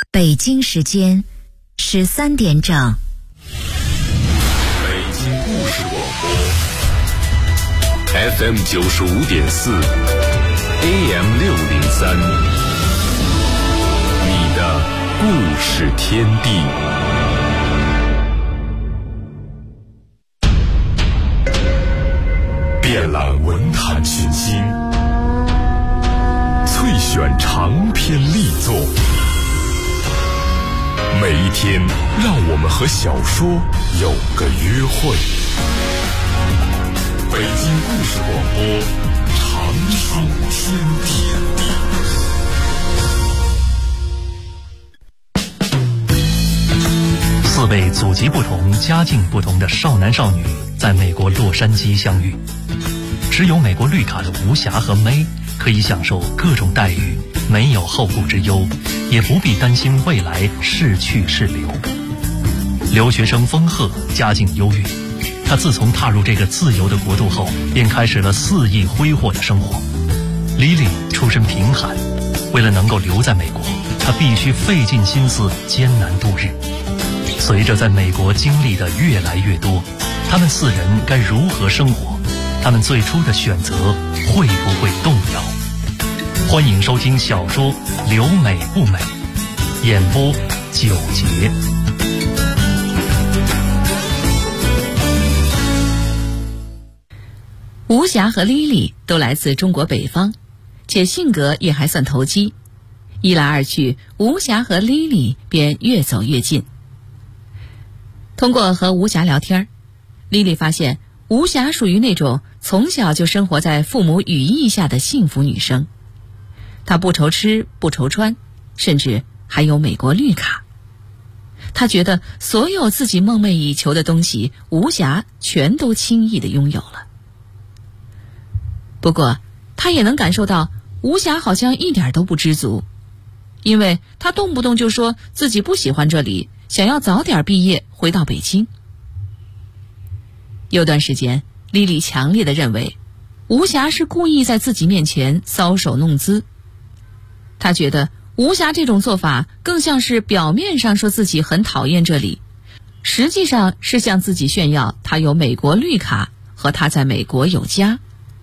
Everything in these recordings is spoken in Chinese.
北京时间13点整。 北京故事广播 FM 95.4 AM 603，你的故事天地。遍览文坛群星，萃选长篇力作。每一天，让我们和小说有个约会。北京故事广播，长寿天地。 4位祖籍不同、家境不同的少男少女在美国洛杉矶相遇。持有美国绿卡的吴霞和May可以享受各种待遇，没有后顾之忧，也不必担心未来是去是留。留学生丰赫家境优越，他自从踏入这个自由的国度后，便开始了肆意挥霍的生活。Lily出身贫寒，为了能够留在美国，他必须费尽心思艰难度日。随着在美国经历的越来越多，他们4人该如何生活？他们最初的选择会不会动摇？欢迎收听小说《留美不美》，演播9节。 吴霞和莉莉都来自中国北方，且性格也还算投机，一来二去，吴霞和莉莉便越走越近。通过和吴霞聊天，莉莉发现吴霞属于那种从小就生活在父母羽翼下的幸福女生。她不愁吃不愁穿，甚至还有美国绿卡。她觉得所有自己梦寐以求的东西，吴霞全都轻易地拥有了。不过她也能感受到吴霞好像一点都不知足，因为她动不动就说自己不喜欢这里，想要早点毕业回到北京。有段时间，莉莉强烈地认为吴霞是故意在自己面前搔首弄姿。她觉得吴霞这种做法更像是表面上说自己很讨厌这里，实际上是向自己炫耀她有美国绿卡和她在美国有家。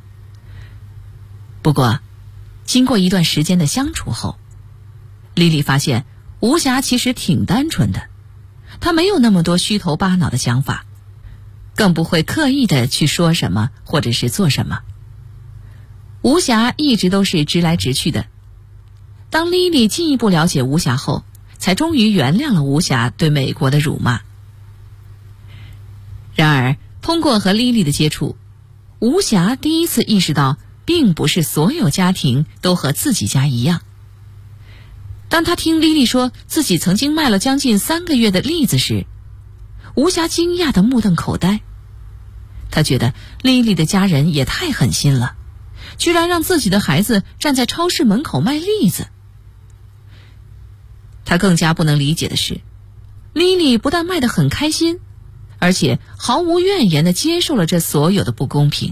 不过经过一段时间的相处后，莉莉发现吴霞其实挺单纯的，她没有那么多虚头巴脑的想法，更不会刻意的去说什么或者是做什么。吴霞一直都是直来直去的。当莉莉进一步了解吴霞后，才终于原谅了吴霞对美国的辱骂。然而通过和莉莉的接触，吴霞第一次意识到并不是所有家庭都和自己家一样。当她听莉莉说自己曾经卖了将近3个月的栗子时，吴霞惊讶地目瞪口呆。她觉得莉莉的家人也太狠心了，居然让自己的孩子站在超市门口卖栗子。她更加不能理解的是，莉莉不但卖得很开心，而且毫无怨言地接受了这所有的不公平。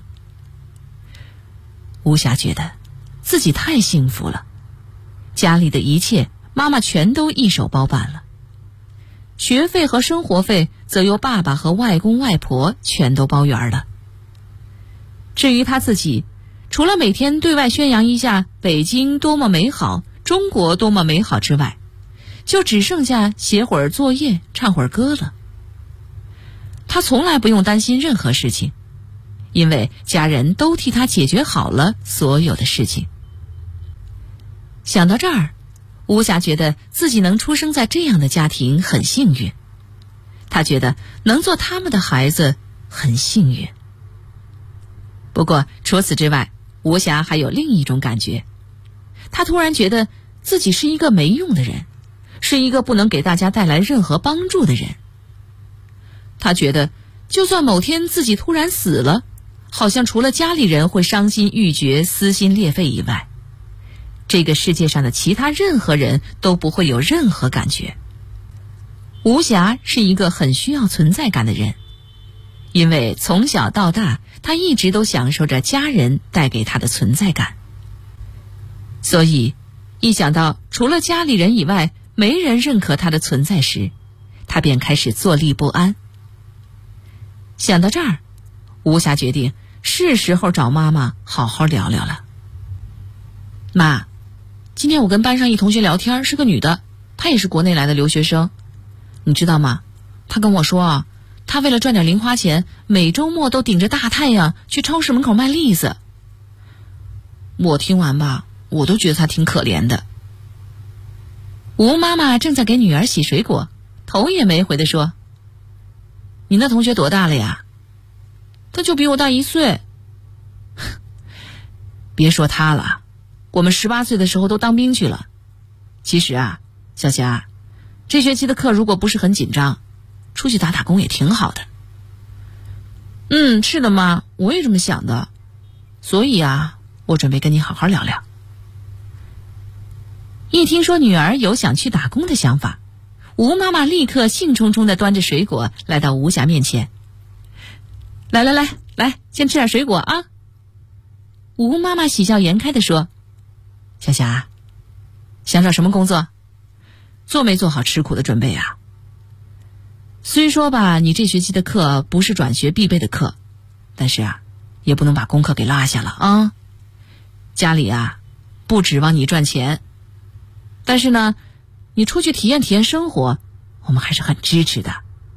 吴霞觉得自己太幸福了，家里的一切妈妈全都一手包办了，学费和生活费则由爸爸和外公外婆全都包圆了。至于他自己，除了每天对外宣扬一下北京多么美好，中国多么美好之外，就只剩下写会儿作业唱会儿歌了。他从来不用担心任何事情，因为家人都替他解决好了所有的事情。想到这儿，吴霞觉得自己能出生在这样的家庭很幸运，她觉得能做他们的孩子很幸运。不过除此之外，吴霞还有另一种感觉，她突然觉得自己是一个没用的人，是一个不能给大家带来任何帮助的人。她觉得就算某天自己突然死了，好像除了家里人会伤心欲绝撕心裂肺以外，这个世界上的其他任何人都不会有任何感觉。吴霞是一个很需要存在感的人，因为从小到大她一直都享受着家人带给她的存在感。所以一想到除了家里人以外没人认可他的存在时，他便开始坐立不安。想到这儿，吴霞决定是时候找妈妈好好聊聊了。妈，今天我跟班上一同学聊天，是个女的，她也是国内来的留学生。你知道吗？她跟我说啊，她为了赚点零花钱，每周末都顶着大太阳去超市门口卖栗子。我听完吧，我都觉得她挺可怜的。吴妈妈正在给女儿洗水果，头也没回地说：你那同学多大了呀？他就比我大1岁。别说他了，我们18岁的时候都当兵去了。其实啊，小霞，这学期的课如果不是很紧张，出去打打工也挺好的。是的妈，我也这么想的。所以啊，我准备跟你好好聊聊。一听说女儿有想去打工的想法，吴妈妈立刻兴冲冲地端着水果来到吴霞面前。来，先吃点水果啊。吴妈妈喜笑颜开地说：小霞，想找什么工作？做没做好吃苦的准备啊？虽说吧，你这学期的课不是转学必备的课，但是啊，也不能把功课给落下了啊。家里啊，不指望你赚钱，但是呢，你出去体验体验生活，我们还是很支持的。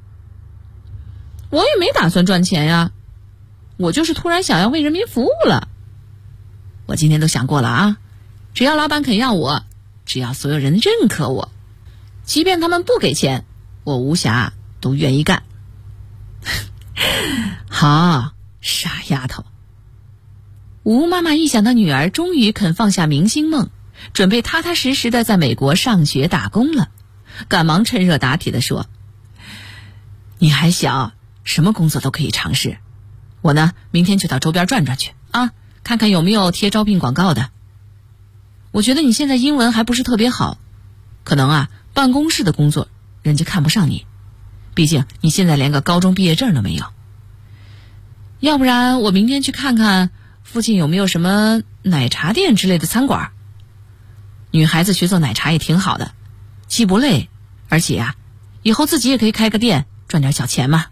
我也没打算赚钱呀，我就是突然想要为人民服务了。我今天都想过了啊，只要老板肯要我，只要所有人认可我，即便他们不给钱，我吴霞都愿意干。好，傻丫头。吴妈妈一想到女儿终于肯放下明星梦，准备踏踏实实的在美国上学打工了，赶忙趁热打铁地说：你还小，什么工作都可以尝试。我呢，明天就到周边转转去啊，看看有没有贴招聘广告的。我觉得你现在英文还不是特别好，可能啊，办公室的工作人家看不上你，毕竟你现在连个高中毕业证都没有。要不然我明天去看看附近有没有什么奶茶店之类的餐馆。女孩子学做奶茶也挺好的，既不累，而且啊，以后自己也可以开个店赚点小钱嘛。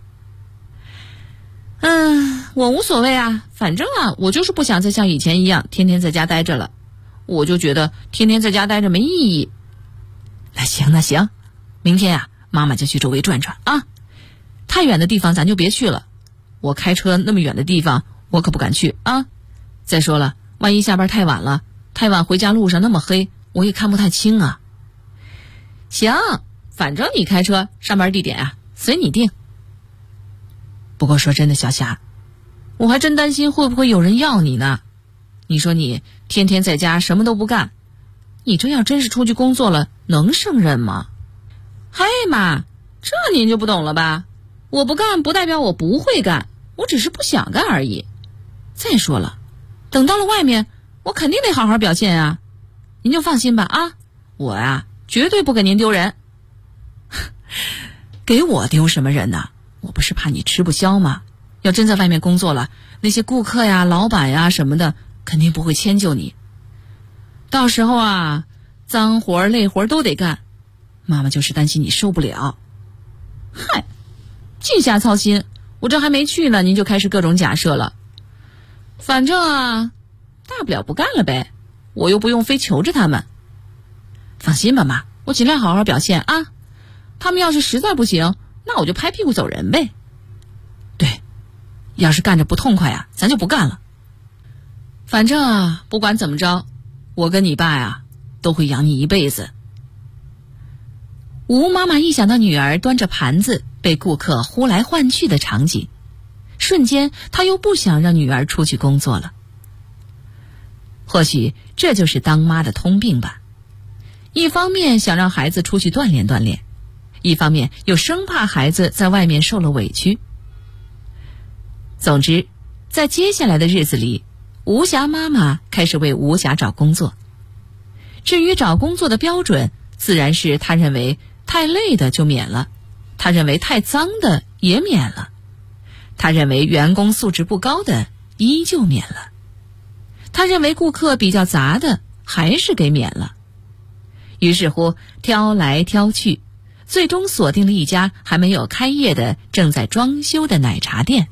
我无所谓啊，反正啊，我就是不想再像以前一样天天在家待着了。我就觉得天天在家待着没意义。那行，明天啊，妈妈就去周围转转啊。太远的地方咱就别去了，我开车那么远的地方我可不敢去啊。再说了，万一下班太晚了，太晚回家路上那么黑，我也看不太清啊。行，反正你开车，上班地点啊随你定。不过说真的，小霞，我还真担心会不会有人要你呢。你说你天天在家什么都不干，你这要真是出去工作了，能胜任吗？嘿妈，这您就不懂了吧？我不干不代表我不会干，我只是不想干而已。再说了，等到了外面，我肯定得好好表现啊。您就放心吧啊，我呀，绝对不给您丢人。给我丢什么人呢？我不是怕你吃不消吗？要真在外面工作了，那些顾客呀、老板呀什么的，肯定不会迁就你。到时候啊，脏活累活都得干，妈妈就是担心你受不了。嗨，净瞎操心，我这还没去呢，您就开始各种假设了。反正啊，大不了不干了呗，我又不用非求着他们。放心吧妈，我尽量好好表现啊。他们要是实在不行，那我就拍屁股走人呗。对，要是干着不痛快啊，咱就不干了。反正啊，不管怎么着，我跟你爸呀，都会养你一辈子。吴妈妈一想到女儿端着盘子被顾客呼来唤去的场景，瞬间她又不想让女儿出去工作了。或许这就是当妈的通病吧，一方面想让孩子出去锻炼锻炼，一方面又生怕孩子在外面受了委屈。总之，在接下来的日子里，吴霞妈妈开始为吴霞找工作。至于找工作的标准，自然是她认为太累的就免了，她认为太脏的也免了，她认为员工素质不高的依旧免了，她认为顾客比较杂的还是给免了。 于是乎挑来挑去，最终锁定了一家还没有开业的正在装修的奶茶店。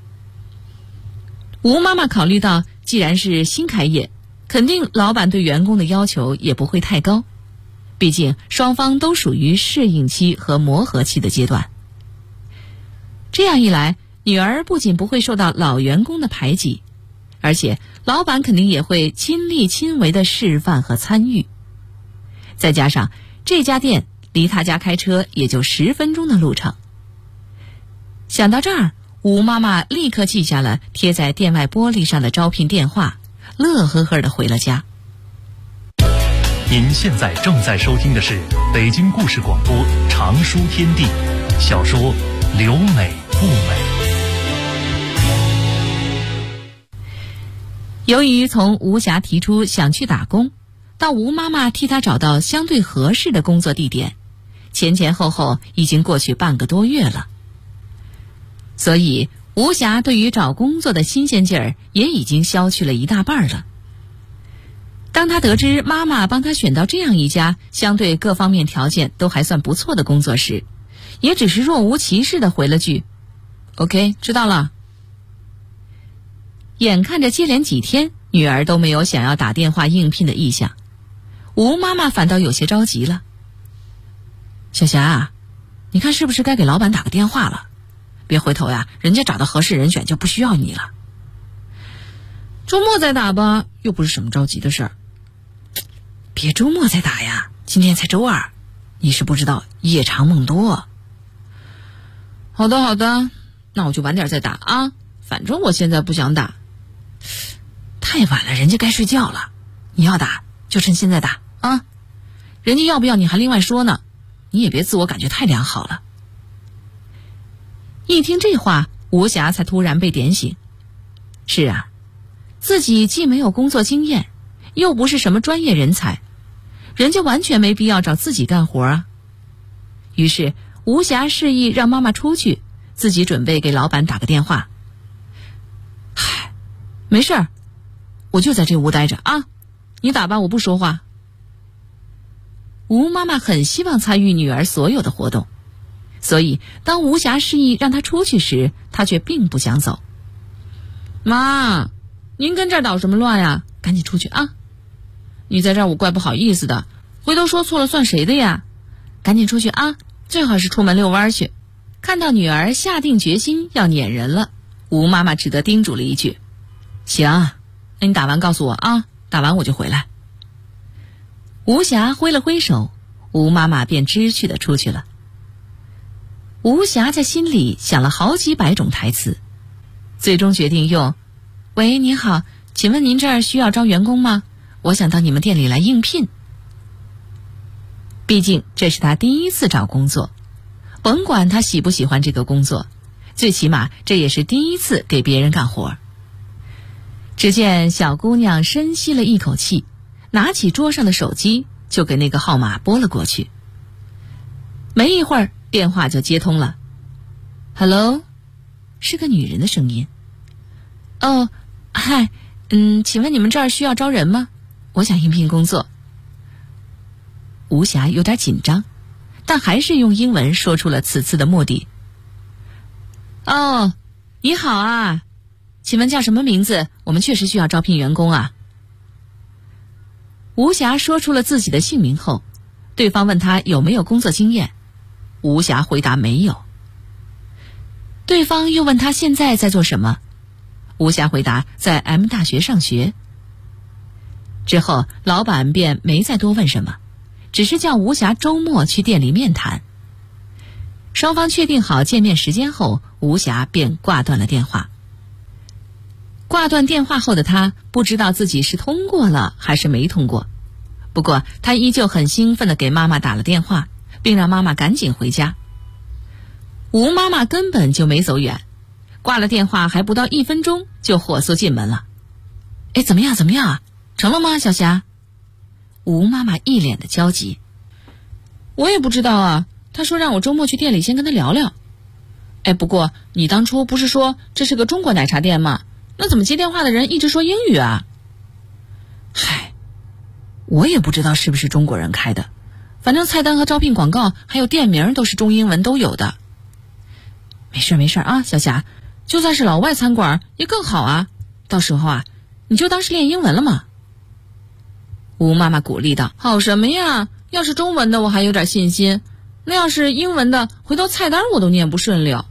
吴妈妈考虑到，既然是新开业，肯定老板对员工的要求也不会太高，毕竟双方都属于适应期和磨合期的阶段。这样一来，女儿不仅不会受到老员工的排挤，而且老板肯定也会亲力亲为的示范和参与。再加上这家店离他家开车也就10分钟的路程。想到这儿，吴妈妈立刻记下了贴在店外玻璃上的招聘电话，乐呵呵地回了家。 您现在正在收听的是北京故事广播长书天地小说《留美不美》。 由于从吴霞提出想去打工，到吴妈妈替她找到相对合适的工作地点，前后后已经过去半个多月了。所以吴霞对于找工作的新鲜劲儿也已经消去了一大半了。当她得知妈妈帮她选到这样一家相对各方面条件都还算不错的工作时，也只是若无其事地回了句 OK， 知道了。眼看着接连几天女儿都没有想要打电话应聘的意向，吴妈妈反倒有些着急了。小霞，你看是不是该给老板打个电话了？别回头呀，人家找到合适人选就不需要你了。周末再打吧，又不是什么着急的事儿。别周末再打呀，今天才周二，你是不知道夜长梦多。好的，那我就晚点再打啊，反正我现在不想打。太晚了，人家该睡觉了，你要打就趁现在打啊，人家要不要你还另外说呢，你也别自我感觉太良好了。一听这话，吴霞才突然被点醒。是啊，自己既没有工作经验，又不是什么专业人才，人家完全没必要找自己干活啊。于是吴霞示意让妈妈出去，自己准备给老板打个电话。嗨，没事儿，我就在这屋待着啊，你打吧，我不说话。吴妈妈很希望参与女儿所有的活动，所以当吴霞示意让她出去时，她却并不想走。妈，您跟这儿捣什么乱呀？赶紧出去啊！你在这儿我怪不好意思的，回头说错了算谁的呀？赶紧出去啊，最好是出门遛弯去。看到女儿下定决心要撵人了，吴妈妈只得叮嘱了一句：行，那你打完告诉我啊，打完我就回来。吴霞挥了挥手，吴妈妈便知趣地出去了。吴霞在心里想了好几百种台词，最终决定用喂，您好，请问您这儿需要招员工吗？我想到你们店里来应聘。毕竟这是她第一次找工作，甭管她喜不喜欢这个工作，最起码这也是第一次给别人干活。只见小姑娘深吸了一口气，拿起桌上的手机就给那个号码拨了过去。没一会儿电话就接通了。 Hello， 是个女人的声音。哦，嗨，请问你们这儿需要招人吗？我想应聘工作。吴霞有点紧张，但还是用英文说出了此次的目的。哦，你好啊，请问叫什么名字？我们确实需要招聘员工啊。吴霞说出了自己的姓名后，对方问她有没有工作经验，吴霞回答没有。对方又问她现在在做什么，吴霞回答在 M 大学上学。之后老板便没再多问什么，只是叫吴霞周末去店里面谈。双方确定好见面时间后，吴霞便挂断了电话。挂断电话后的她不知道自己是通过了还是没通过，不过她依旧很兴奋地给妈妈打了电话，并让妈妈赶紧回家。吴妈妈根本就没走远，挂了电话还不到1分钟就火速进门了。哎，怎么样成了吗，小霞？吴妈妈一脸的焦急。我也不知道啊，她说让我周末去店里先跟她聊聊。哎，不过你当初不是说这是个中国奶茶店吗？那怎么接电话的人一直说英语啊？嗨，我也不知道是不是中国人开的， 反正菜单和招聘广告还有店名都是中英文都有的。没事啊，小霞，就算是老外餐馆也更好啊，到时候啊你就当是练英文了嘛。吴妈妈鼓励道。好什么呀，要是中文的我还有点信心，那要是英文的，回头菜单我都念不顺溜。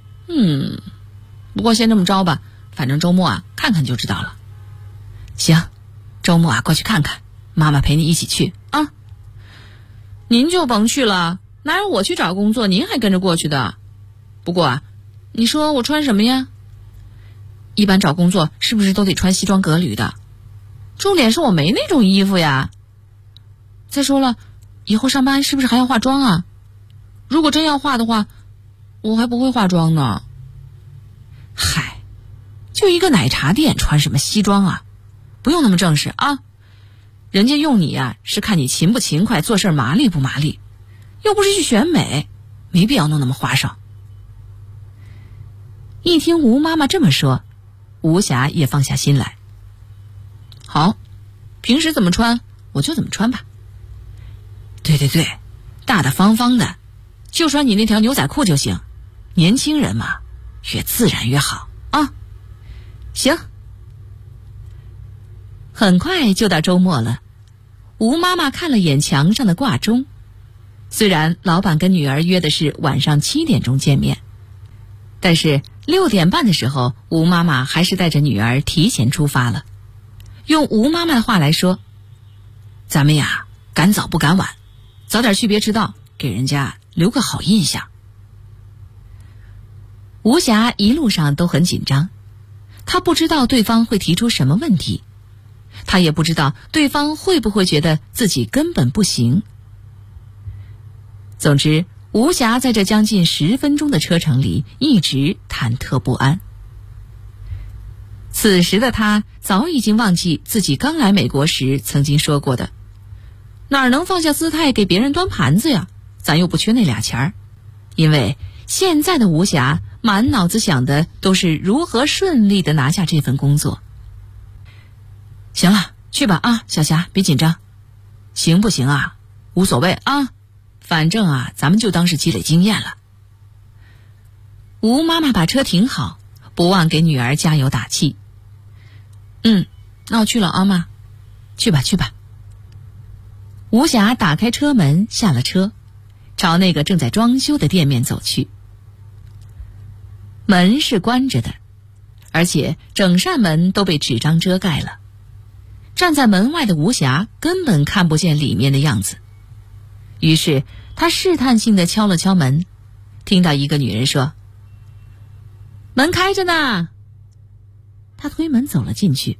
不过先这么着吧，反正周末啊看看就知道了。行，周末啊过去看看，妈妈陪你一起去啊。您就甭去了，哪有我去找工作您还跟着过去的。不过啊，你说我穿什么呀？一般找工作是不是都得穿西装革履的？重点是我没那种衣服呀。再说了，以后上班是不是还要化妆啊？如果真要化的话，我还不会化妆呢。嗨，就一个奶茶店，穿什么西装啊？不用那么正式啊。人家用你啊是看你勤不勤快，做事麻利不麻利，又不是去选美，没必要弄那么花哨。一听吴妈妈这么说，吴霞也放下心来。好，平时怎么穿我就怎么穿吧。对，大大方方的，就穿你那条牛仔裤就行。年轻人嘛，越自然越好啊。行。很快就到周末了，吴妈妈看了眼墙上的挂钟，虽然老板跟女儿约的是晚上7点钟见面，但是6点半的时候，吴妈妈还是带着女儿提前出发了。用吴妈妈的话来说，咱们呀赶早不赶晚，早点去别迟到，给人家留个好印象。吴霞一路上都很紧张，她不知道对方会提出什么问题，她也不知道对方会不会觉得自己根本不行。总之，吴霞在这将近10分钟的车程里一直忐忑不安。此时的她早已经忘记自己刚来美国时曾经说过的，哪能放下姿态给别人端盘子呀，咱又不缺那俩钱儿。因为现在的吴霞满脑子想的都是如何顺利地拿下这份工作。行了，去吧啊，小霞，别紧张。行不行啊？无所谓啊，反正啊咱们就当是积累经验了。吴妈妈把车停好，不忘给女儿加油打气。那我去了啊，妈。去吧。吴霞打开车门，下了车，朝那个正在装修的店面走去。门是关着的，而且整扇门都被纸张遮盖了。站在门外的吴霞根本看不见里面的样子，于是她试探性地敲了敲门，听到一个女人说：“门开着呢。”她推门走了进去。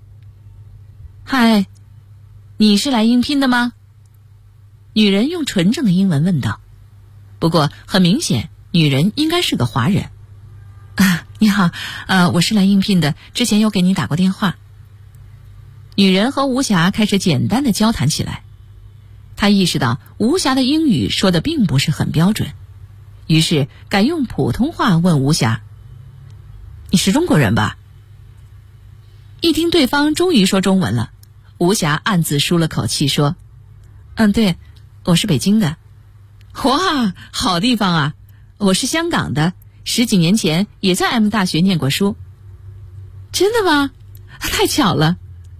嗨，你是来应聘的吗？女人用纯正的英文问道。不过很明显，女人应该是个华人。你好，我是来应聘的，之前有给你打过电话。女人和吴霞开始简单的交谈起来。她意识到吴霞的英语说的并不是很标准，于是改用普通话问吴霞：“你是中国人吧？”一听对方终于说中文了，吴霞暗自舒了口气说：“对，我是北京的。”哇，好地方啊！我是香港的，10几年前也在 M 大学念过书。真的吗？太巧了。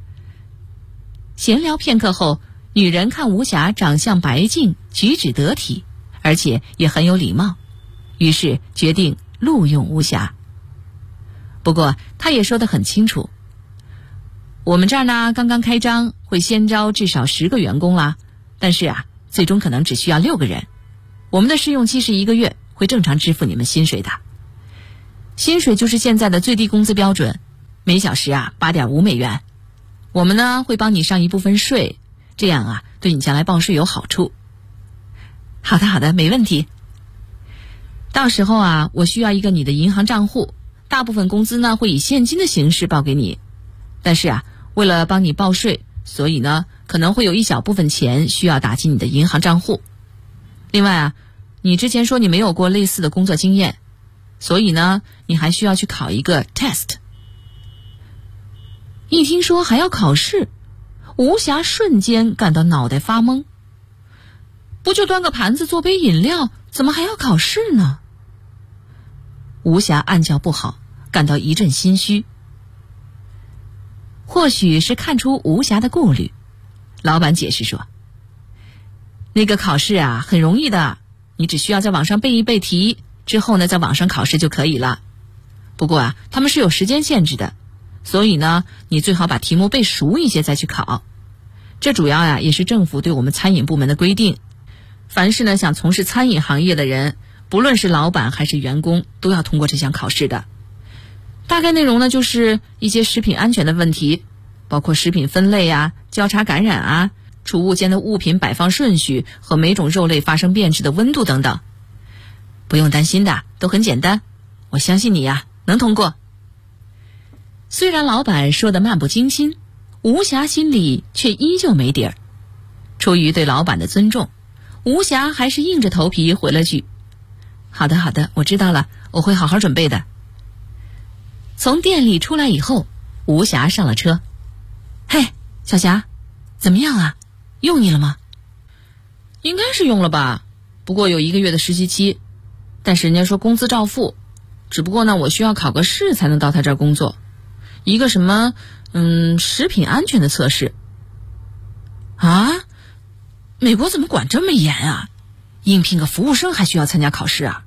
闲聊片刻后，女人看吴霞长相白净，举止得体，而且也很有礼貌，于是决定录用吴霞。不过她也说得很清楚，我们这儿呢刚刚开张，会先招至少10个员工啦，但是最终可能只需要6个人。我们的试用期是1个月，会正常支付你们薪水的。薪水就是现在的最低工资标准，每小时8.5美元。我们呢会帮你上一部分税，这样对你将来报税有好处。好的，没问题。到时候我需要一个你的银行账户，大部分工资呢会以现金的形式报给你，但是为了帮你报税，所以呢可能会有一小部分钱需要打进你的银行账户。另外你之前说你没有过类似的工作经验，所以呢你还需要去考一个 test。 一听说还要考试，吴霞瞬间感到脑袋发懵。 不就端个盘子做杯饮料，怎么还要考试呢？吴霞暗叫不好，感到一阵心虚。或许是看出吴霞的顾虑，老板解释说，那个考试啊很容易的，你只需要在网上背一背题，之后呢在网上考试就可以了。不过啊他们是有时间限制的，所以呢你最好把题目背熟一些再去考。这主要呀也是政府对我们餐饮部门的规定，凡是呢想从事餐饮行业的人，不论是老板还是员工，都要通过这项考试的。大概内容呢就是一些食品安全的问题，包括食品分类啊、交叉感染啊、储物间的物品摆放顺序和每种肉类发生变质的温度等等。不用担心的，都很简单，我相信你呀能通过。虽然老板说的漫不经心，吴霞心里却依旧没底儿。出于对老板的尊重，吴霞还是硬着头皮回了句，好的好的，我知道了，我会好好准备的。从店里出来以后，吴霞上了车。嘿，小霞，怎么样啊？用你了吗？应该是用了吧，不过有1个月的实习期，但是人家说工资照付，只不过呢我需要考个试才能到他这儿工作，一个什么食品安全的测试。啊？美国怎么管这么严啊？应聘个服务生还需要参加考试啊？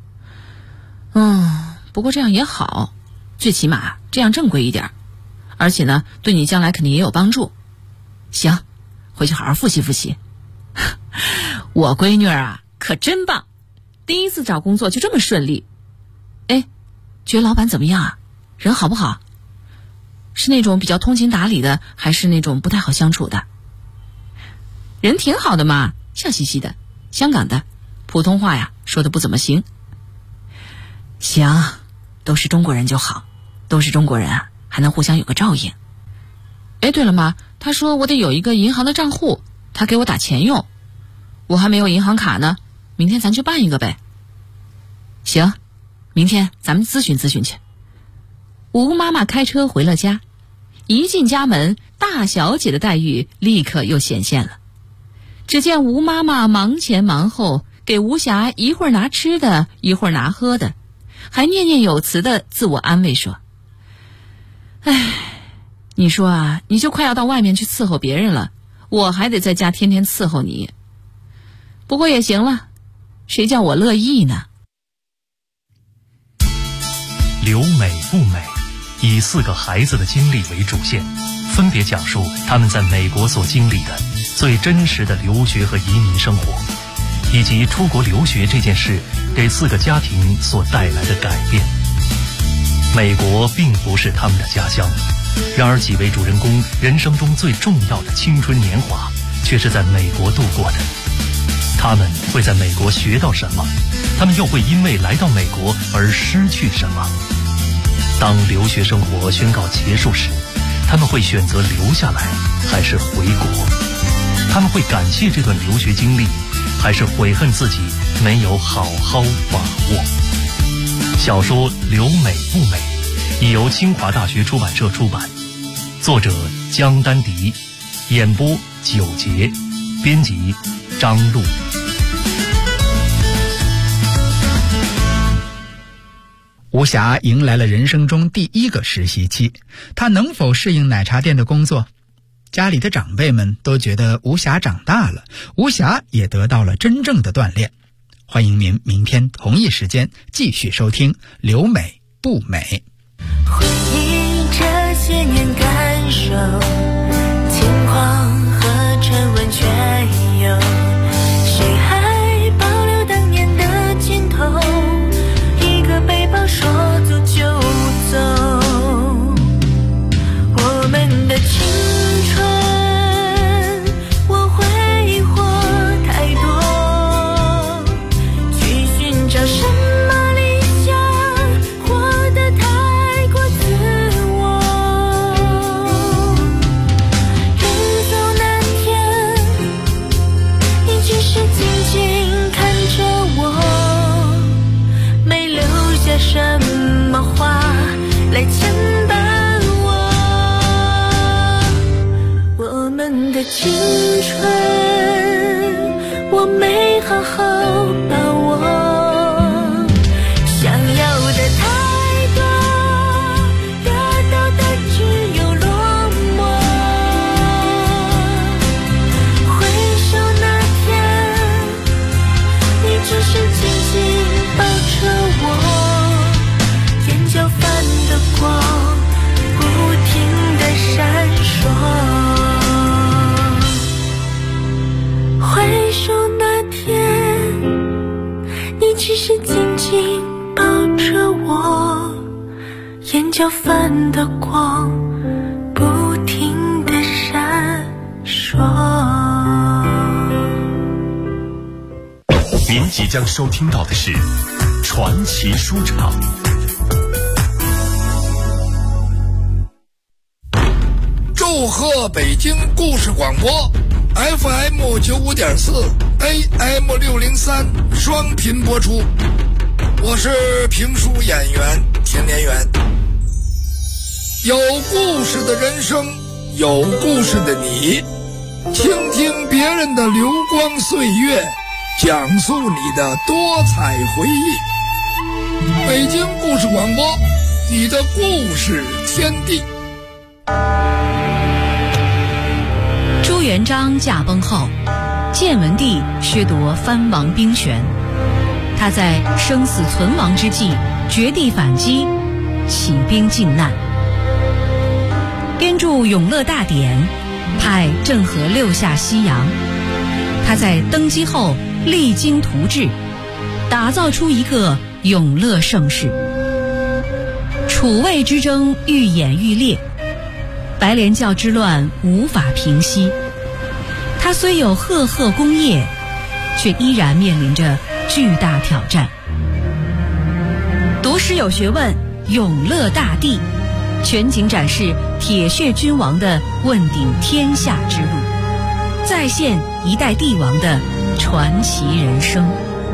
不过这样也好，最起码这样正规一点，而且呢对你将来肯定也有帮助。行，回去好好复习复习。我闺女啊可真棒，第一次找工作就这么顺利。哎，觉得老板怎么样啊？人好不好？是那种比较通情达理的，还是那种不太好相处的？人挺好的嘛，笑嘻嘻的，香港的，普通话呀说的不怎么行。行，都是中国人就好，都是中国人啊，还能互相有个照应。哎，对了妈，他说我得有一个银行的账户，他给我打钱用，我还没有银行卡呢，明天咱去办一个呗。行，明天咱们咨询咨询去。吴妈妈开车回了家，一进家门，大小姐的待遇立刻又显现了。只见吴妈妈忙前忙后，给吴霞一会儿拿吃的，一会儿拿喝的，还念念有词的自我安慰说，哎，你说啊，你就快要到外面去伺候别人了，我还得在家天天伺候你。不过也行了，谁叫我乐意呢？ 留美不美，以4个孩子的经历为主线，分别讲述他们在美国所经历的最真实的留学和移民生活，以及出国留学这件事给4个家庭所带来的改变。美国并不是他们的家乡，然而几位主人公人生中最重要的青春年华却是在美国度过的。他们会在美国学到什么？他们又会因为来到美国而失去什么？当留学生活宣告结束时，他们会选择留下来还是回国？他们会感谢这段留学经历，还是悔恨自己没有好好把握？小说《留美不美》已由清华大学出版社出版，作者江丹迪，演播九杰，编辑张璐。 吴霞迎来了人生中第1个实习期，她能否适应奶茶店的工作？家里的长辈们都觉得吴霞长大了，吴霞也得到了真正的锻炼。欢迎您明天同一时间继续收听《留美不美》。 回忆这些年感受，轻狂和沉稳却有，谁还保留当年的镜头？一个背包说走就走，我们的青春我挥霍太多，去寻找什么理想，活得太过自我。 我没好好把握。想要的太多，得到的只有落寞。回首那天，你只是紧紧抱着我，眼角泛的光不停地闪烁。回首那天，你只是紧紧抱着我，眼角泛的光不停地闪烁。 您即将收听到的是传奇书场。 祝贺北京故事广播 FM 95.4 AM 603双频播出。我是评书演员田连元。有故事的人生，有故事的你，倾听别人的流光岁月，讲述你的多彩回忆。北京故事广播，你的故事天地。 朱元璋驾崩后，建文帝削夺藩王兵权，他在生死存亡之际绝地反击，起兵靖难，编著《永乐大典》，派郑和六下西洋。他在登基后励精图治，打造出一个永乐盛世。楚魏之争愈演愈烈，白莲教之乱无法平息。他虽有赫赫功业，却依然面临着巨大挑战。读诗有学问，永乐大帝全景展示铁血君王的问鼎天下之路，再现一代帝王的传奇人生。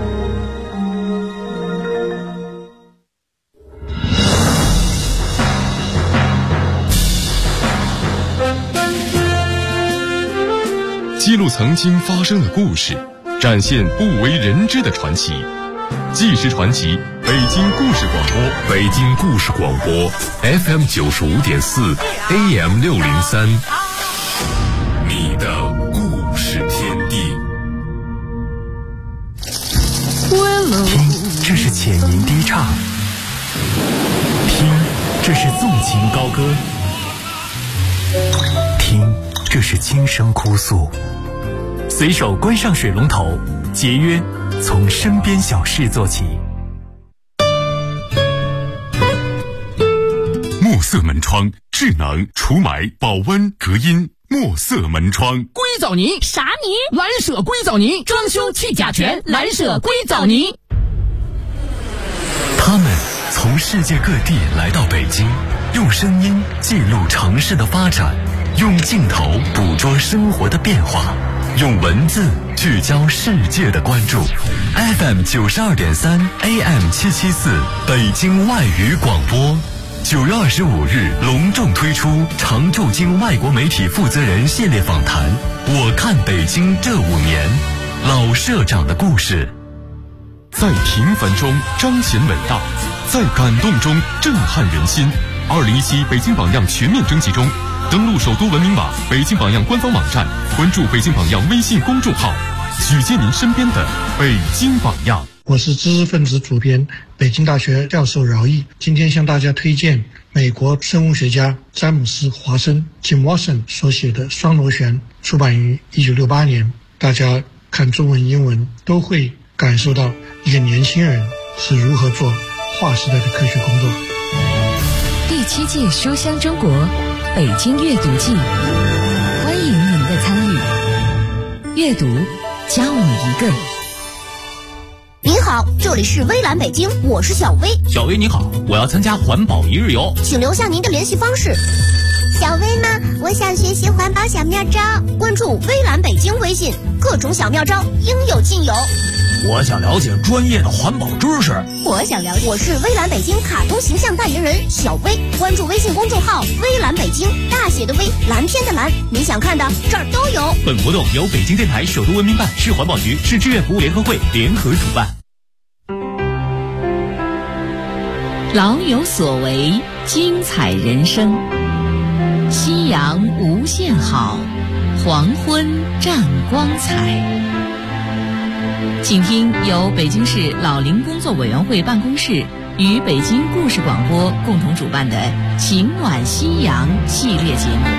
记录曾经发生的故事，展现不为人知的传奇。纪实传奇，北京故事广播，北京故事广播 FM 95.4 AM 603，你的故事天地。 听，这是浅吟低唱；听，这是纵情高歌；听，这是轻声哭诉。随手关上水龙头，节约从身边小事做起。 墨色门窗，智能除霾、保温、隔音。墨色门窗， 硅藻泥啥泥？ 蓝舍硅藻泥，装修去甲醛，蓝舍硅藻泥。 他们从世界各地来到北京，用声音记录城市的发展，用镜头捕捉生活的变化，用文字聚焦世界的关注。FM 92.3 AM 774北京外语广播，9月25日隆重推出常驻京外国媒体负责人系列访谈。我看北京这5年，老社长的故事。 在平凡中彰显伟大，在感动中震撼人心。2017北京榜样全面征集中，登录首都文明码北京榜样官方网站，关注北京榜样微信公众号，举荐您身边的北京榜样。 我是知识分子主编，北京大学教授饶毅，今天向大家推荐美国生物学家詹姆斯·华生 Jim Watson 所写的《双螺旋》，出版于1968年。大家看中文英文都会感受到一个年轻人是如何做划时代的科学工作。 第7届书香中国北京阅读季，欢迎您的参与。阅读加我一个。 您好，这里是微蓝北京，我是小薇。 小薇你好，我要参加环保一日游， 请留下您的联系方式。 小薇吗？我想学习环保小妙招，关注微蓝北京微信，各种小妙招应有尽有。 我想了解专业的环保知识。 我想了解，我是微蓝北京卡通形象代言人小薇，关注微信公众号微蓝北京，大写的微，蓝天的蓝，你想看的这儿都有。 本活动由北京电台首都文明办、市环保局、市志愿服务联合会联合主办。 老有所为，精彩人生。夕阳无限好，黄昏占光彩。请听由北京市老龄工作委员会办公室与北京故事广播共同主办的《情暖夕阳》系列节目。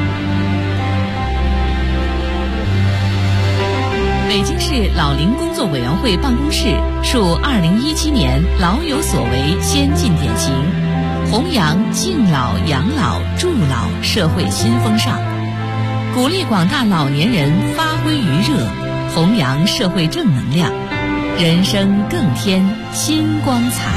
北京市老龄工作委员会办公室树2017年老有所为先进典型，弘扬敬老、养老、助老社会新风尚，鼓励广大老年人发挥余热，弘扬社会正能量，人生更添新光彩。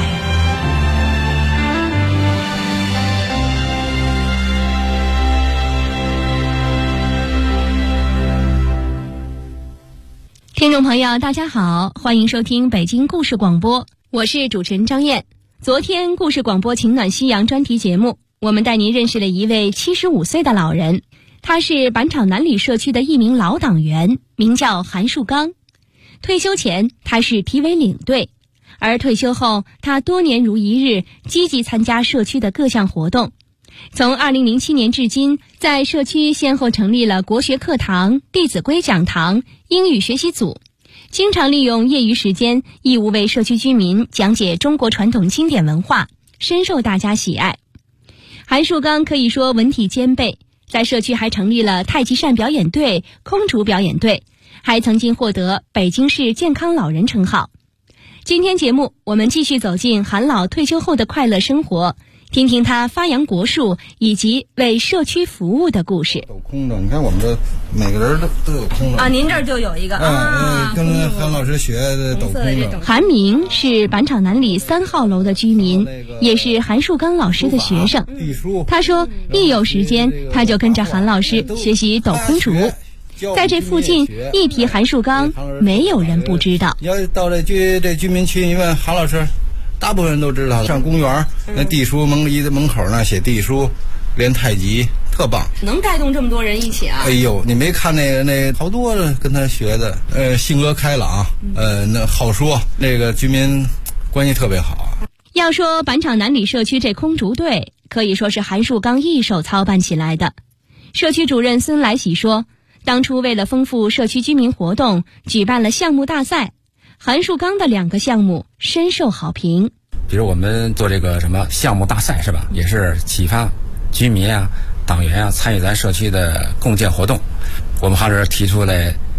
听众朋友大家好，欢迎收听北京故事广播，我是主持人张燕。昨天故事广播情暖夕阳专题节目，我们带您认识了一位75岁的老人，他是板厂南里社区的一名老党员，名叫韩树刚。退休前他是体委领队，而退休后他多年如一日积极参加社区的各项活动。从2007年至今，在社区先后成立了国学课堂、弟子规讲堂、英语学习组，经常利用业余时间义务为社区居民讲解中国传统经典文化，深受大家喜爱。韩树刚可以说文体兼备，在社区还成立了太极扇表演队、空竹表演队，还曾经获得北京市健康老人称号。今天节目我们继续走进韩老退休后的快乐生活，听听他发扬国术以及为社区服务的故事。 抖空中，你看我们这每个人都有空中啊，您这儿就有一个跟韩老师学的抖空中。 韩明是板厂南里3号楼的居民，也是韩树刚老师的学生。他说一有时间他就跟着韩老师学习抖空竹。在这附近一提韩树刚，没有人不知道。 要到这居民区，你问韩老师，大部分人都知道。上公园那地书门口那写地书，练太极，特棒。 能带动这么多人一起啊！ 哎呦，你没看那好多跟他学的，性格开朗，那好说，那个居民关系特别好。 要说板厂南里社区这空竹队，可以说是韩树刚一手操办起来的。社区主任孙来喜说，当初为了丰富社区居民活动，举办了项目大赛，韩树刚的2个项目深受好评。 比如我们做这个什么项目大赛是吧，也是启发居民啊、党员啊参与咱社区的共建活动。我们还是提出了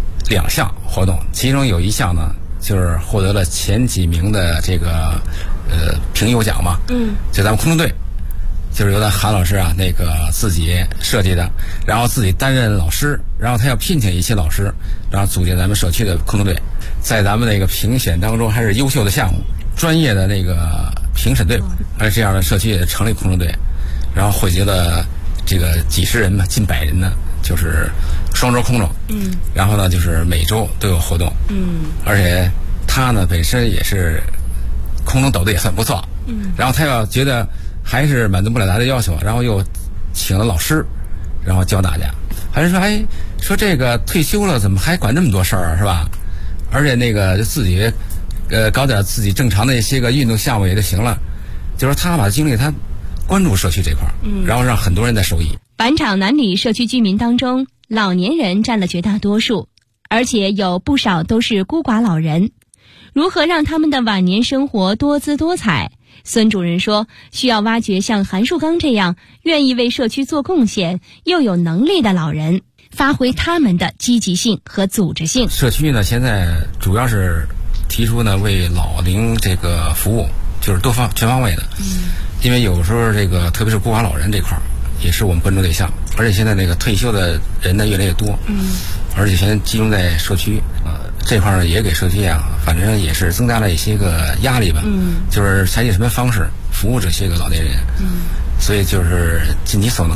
2项活动，其中有一项呢，就是获得了前几名的这个评优奖嘛。就咱们空中队，就是由咱韩老师啊那个自己设计的，然后自己担任老师，然后他要聘请一些老师，然后组建咱们社区的空中队。在咱们那个评选当中还是优秀的项目，专业的那个评审队伍，而这样的社区也成立空中队，然后汇集了这个几十人嘛，近100人呢，就是双周空中。然后呢就是每周都有活动。而且他呢本身也是空中抖的也算不错。然后他要觉得还是满足不了大家的要求，然后又请了老师，然后教大家。还是说说这个退休了怎么还管这么多事儿，是吧？而且那个就自己搞点自己正常的一些个运动项目也就行了。就是他把精力他关注社区这块，然后让很多人在受益。 板厂南里社区居民当中，老年人占了绝大多数，而且有不少都是孤寡老人。如何让他们的晚年生活多姿多彩？孙主任说，需要挖掘像韩树刚这样愿意为社区做贡献又有能力的老人，发挥他们的积极性和组织性。 社区呢现在主要是提出呢为老龄这个服务，就是全方位的。因为有时候这个特别是孤寡老人这块也是我们关注对象，而且现在那个退休的人呢越来越多。而且现在集中在社区这块呢也给社区啊反正也是增加了一些个压力吧。就是采取什么方式服务这些个老年人。所以就是尽其所能嘛，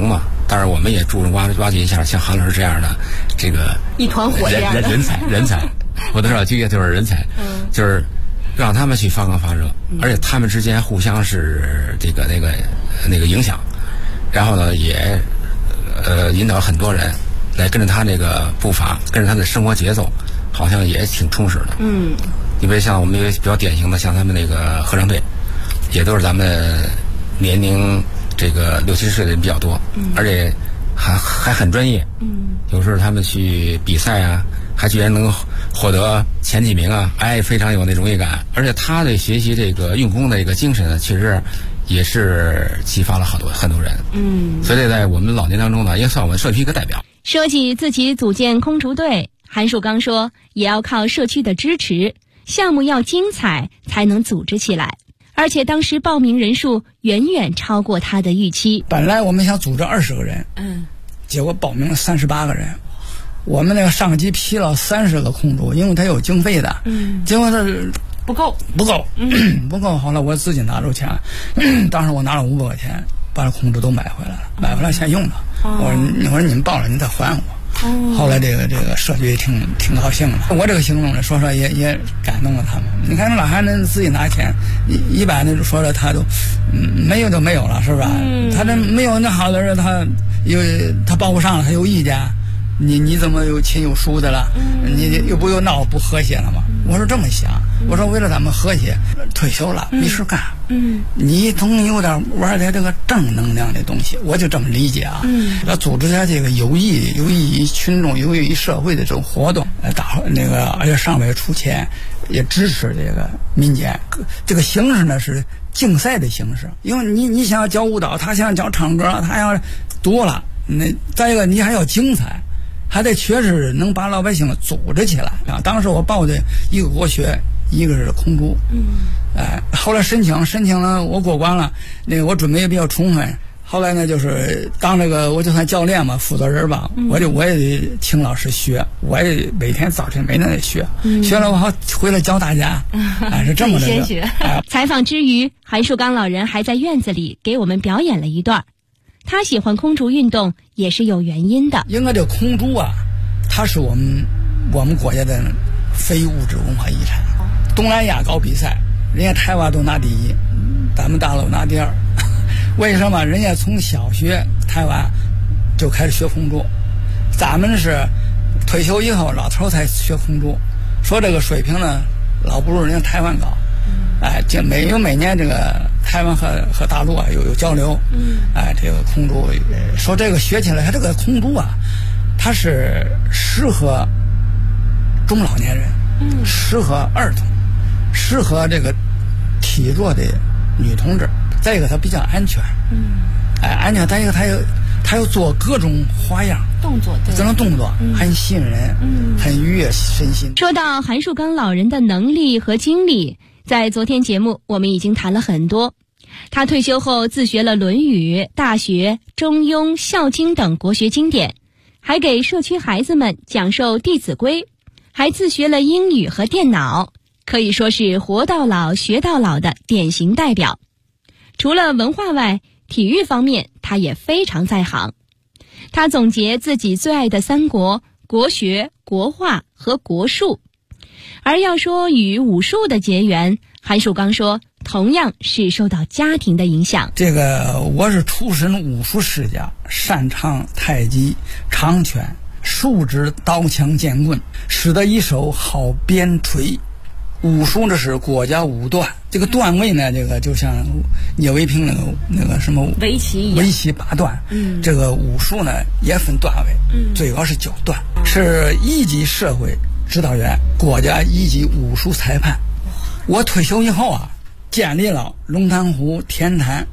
当然我们也注重挖掘一下像韩老师这样的这个一团火这样的人才，我都知道这些就是人才，就是让他们去发光发热，而且他们之间互相是这个那个影响，然后呢也引导很多人来跟着他这个步伐，跟着他的生活节奏，好像也挺充实的。因为像我们比较典型的，像他们那个合唱队，也都是咱们年龄这个60、70岁的人比较多，而且还很专业。有时候他们去比赛啊，还居然能获得前几名啊，非常有那荣誉感。而且他的学习这个用功的这个精神呢，其实也是激发了很多人。所以在我们老年当中呢，也算我们社区一个代表。 说起自己组建空竹队，韩树刚说，也要靠社区的支持，项目要精彩才能组织起来。而且当时报名人数远远超过他的预期。 本来我们想组织20个人，结果报名了38个人。我们那个上级批了30个空竹，因为他有经费的，结果他不够， 不够。后来我自己拿出钱，当时我拿了500块钱，把空竹都买回来了，买回来先用了。我说你们报了，你再还我。后来这个社区也挺高兴的。我这个行动呢，说实话也感动了他们。你看老汉人自己拿钱，100那说了他都没有就没有了，是吧？他这没有那好的人，他报不上了，他有意见。你怎么有亲有疏的了？你又不又闹不和谐了吗？我是这么想，我说为了咱们和谐，退休了没事干，你总有点玩点这个正能量的东西，我就这么理解啊。要组织点这个有益于群众、有益于社会的这种活动，而且上面出钱，也支持这个民间。这个形式呢是竞赛的形式，因为你想教舞蹈，他想教唱歌，他要多了，那再一个你还要精彩。还得确实能把老百姓组织起来啊！当时我报的一个国学，一个是空竹，后来申请了，我过关了，我准备也比较充分。后来呢，就是当这个我就算教练嘛，负责人吧，我也得请老师学，我也每天早晨每天得学，学了我好回来教大家，是这么的。 先学。采访之余，韩树刚老人还在院子里给我们表演了一段。他喜欢空竹运动也是有原因的。 应该这空竹啊，它是我们国家的非物质文化遗产。东南亚搞比赛，人家台湾都拿第一，咱们大陆拿第2。为什么？人家从小学台湾就开始学空竹，咱们是退休以后老头才学空竹。说这个水平呢，老不如人家台湾高。每年这个台湾和大陆啊有交流，这个空竹说这个学起来，它这个空竹啊，它是适合中老年人，适合儿童，适合这个体弱的女同志。再一个它比较安全，安全。再一个它有做各种花样动作， 这种动作很吸引人，很愉悦身心。 说到韩树刚老人的能力和经历，在昨天节目我们已经谈了很多。他退休后自学了《论语》《大学》《中庸》《孝经》等国学经典，还给社区孩子们讲授《弟子规》，还自学了英语和电脑，可以说是活到老学到老的典型代表。除了文化外，体育方面他也非常在行。他总结自己最爱的3国：国学、国画和国术。而要说与武术的结缘，韩树刚说同样是受到家庭的影响。 这个我是出身武术世家，擅长太极、长拳，数指刀枪剑棍，使得一手好鞭锤。武术这是国家武段，这个段位呢，这个就像聂卫平那个什么围棋 8段，这个武术呢也分段位，最高是9段，是1级社会指导员，国家1级武术裁判。我退休以后啊，建立了龙潭湖、天坛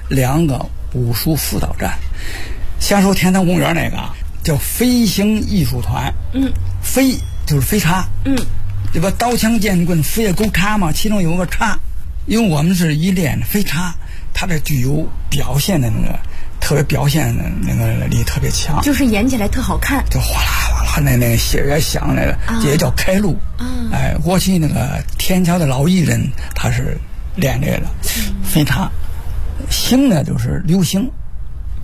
2个武术辅导站。先说天坛公园那个叫飞行艺术团，飞就是飞叉，这个刀枪剑棍飞也够叉嘛，其中有个叉，因为我们是一练飞叉，它这具有表现的特别表现的力特别强， 就是演起来特好看， 就哗啦哗啦那个血也响，这也叫开路。过去那个天桥的老艺人他是练这个飞叉，星呢就是流星，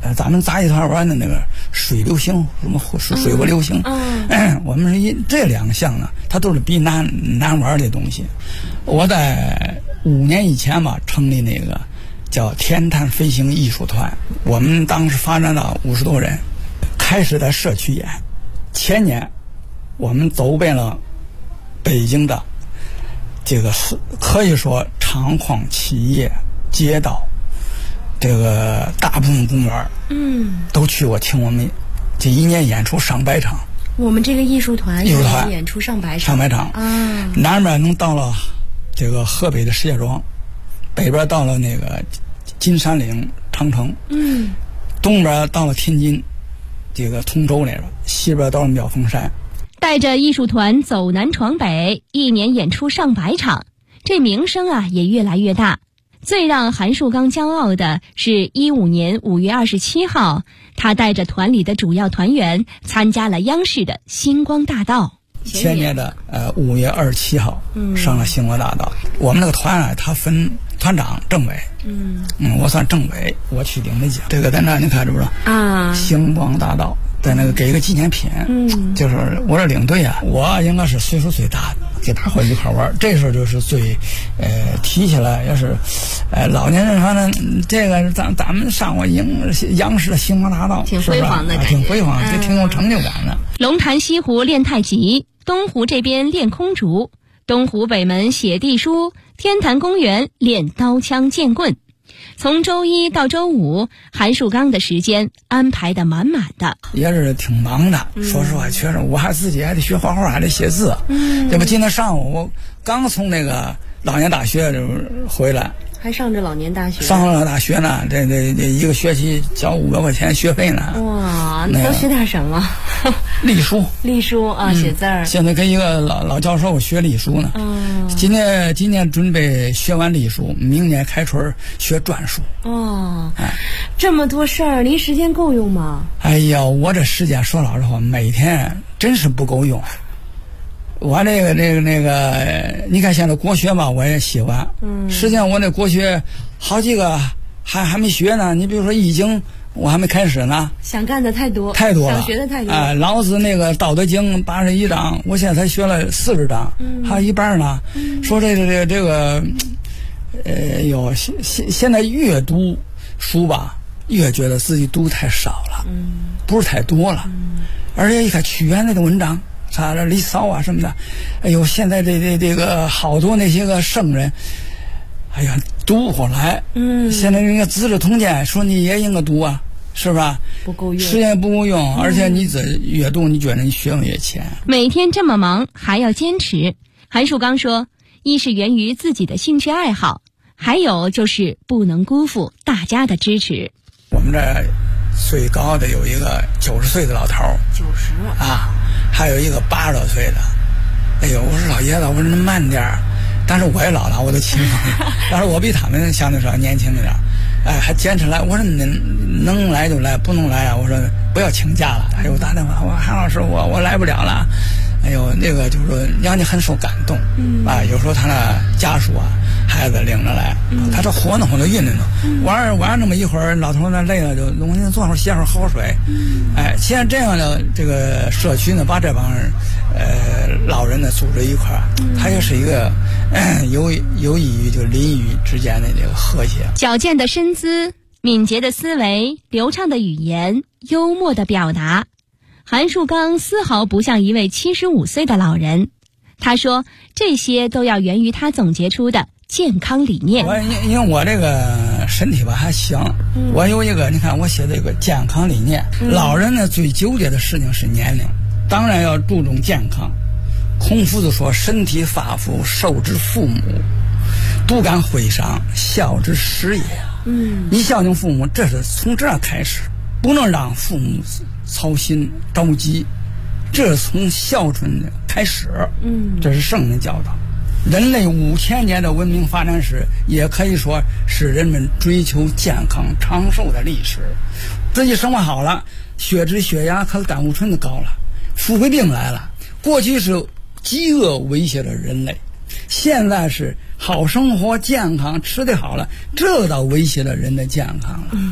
咱们杂技团玩的那个水流星，什么水波流星，我们是这2项呢，它都是比难玩的东西。我在5年以前吧，成立那个叫天坛飞行艺术团，我们当时发展到50多人，开始在社区演。前年我们走遍了北京的这个可以说厂矿企业街道，这个大部分公园都去过，请我们这1年演出上百场。 我们这个艺术团演出上百场南边能到了这个河北的石家庄，北边到了那个金山岭长城，东边到了天津这个通州那边，西边到了妙峰山。 带着艺术团走南闯北，1年演出上百场，这名声啊也越来越大。最让韩树刚骄傲的是15年5月27号，他带着团里的主要团员参加了央视的星光大道。 前年的5月27号上了星光大道。我们那个团啊，他分团长、政委，我算政委，我去领的奖。这个在那你看知不知道啊？星光大道在那个给一个纪念品，就是我这领队啊，我应该是岁数最大的，给大伙一块玩。这时候就是最提起来要是老年人，反正这个咱们上过央视的星光大道， 挺辉煌的感觉， 挺辉煌，这挺有成就感的。 龙潭西湖练太极，东湖这边练空竹，东湖北门写地书，天坛公园练刀枪剑棍。从周一到周五，韩树刚的时间安排的满满的， 也是挺忙的。说实话，确实我还自己还得学画画，还得写字。这不今天上午我刚从那个老年大学回来， 还上着老年大学， 上了大学呢，这一个学期交500块钱学费呢。 哇，那都学点什么？ 隶书啊，写字儿。 现在跟一个老教授学隶书呢。今年准备学完隶书，明年开春学篆书。 这么多事儿，您时间够用吗？ 哎呀，我这时间说老实话，每天真是不够用。我那个，你看现在国学嘛，我也喜欢。实际上我那国学好几个还没学呢。你比如说《易经》，我还没开始呢。 想干的太多了，想学的太多。 老子那个《道德经》81章，我现在才学了40章，还有一半呢。说这个，现在越读书吧，越觉得自己读太少了，不是太多了。而且一看屈原那个文章。啥的《离骚》啊什么的，哎呦，现在这个好多那些个圣人，哎呀，读不过来。现在那个《资治通鉴》说你也应该读啊，是吧？ 不够用， 时间不够用，而且你越读，你觉得你学问越浅。 每天这么忙，还要坚持。韩树刚说，一是源于自己的兴趣爱好，还有就是不能辜负大家的支持。 我们这最高的有一个90岁的老头，90啊。还有一个80多岁的，哎呦，我说老爷子，我说您慢点儿，但是我也老了，我都轻了，但是我比他们相对说年轻一点，还坚持来。我说您能来就来，不能来啊，我说不要请假了。哎呦，打电话，我说韩老师，我来不了了。哎呦，那个就是说让你很受感动，有时候他那家属啊，孩子领着来，他这活动活动运动，玩那么一会儿，老头那累了就我给你坐会儿歇会儿喝口水。现在这样的这个社区呢，把这帮人老人呢组织一块儿，它也是一个有益于就邻里之间的这个和谐。 矫健的身姿，敏捷的思维，流畅的语言，幽默的表达。韩树刚丝毫不像一位75岁的老人，他说这些都要源于他总结出的健康理念。 因为我这个身体吧还行，我有一个你看我写的一个健康理念。老人呢最纠结的事情是年龄，当然要注重健康。孔夫子说：“身体发肤，受之父母，独感徽赏，孝之始也。”你孝敬父母，这是从这儿开始，不能让父母操心着急，这是从孝顺开始。这是圣人教导。人类5000年的文明发展史，也可以说是人们追求健康长寿的历史。自己生活好了，血脂血压和胆固醇都高了，富贵病来了。过去是饥饿威胁着人类，现在是好生活健康吃得好了，这倒威胁了人的健康了。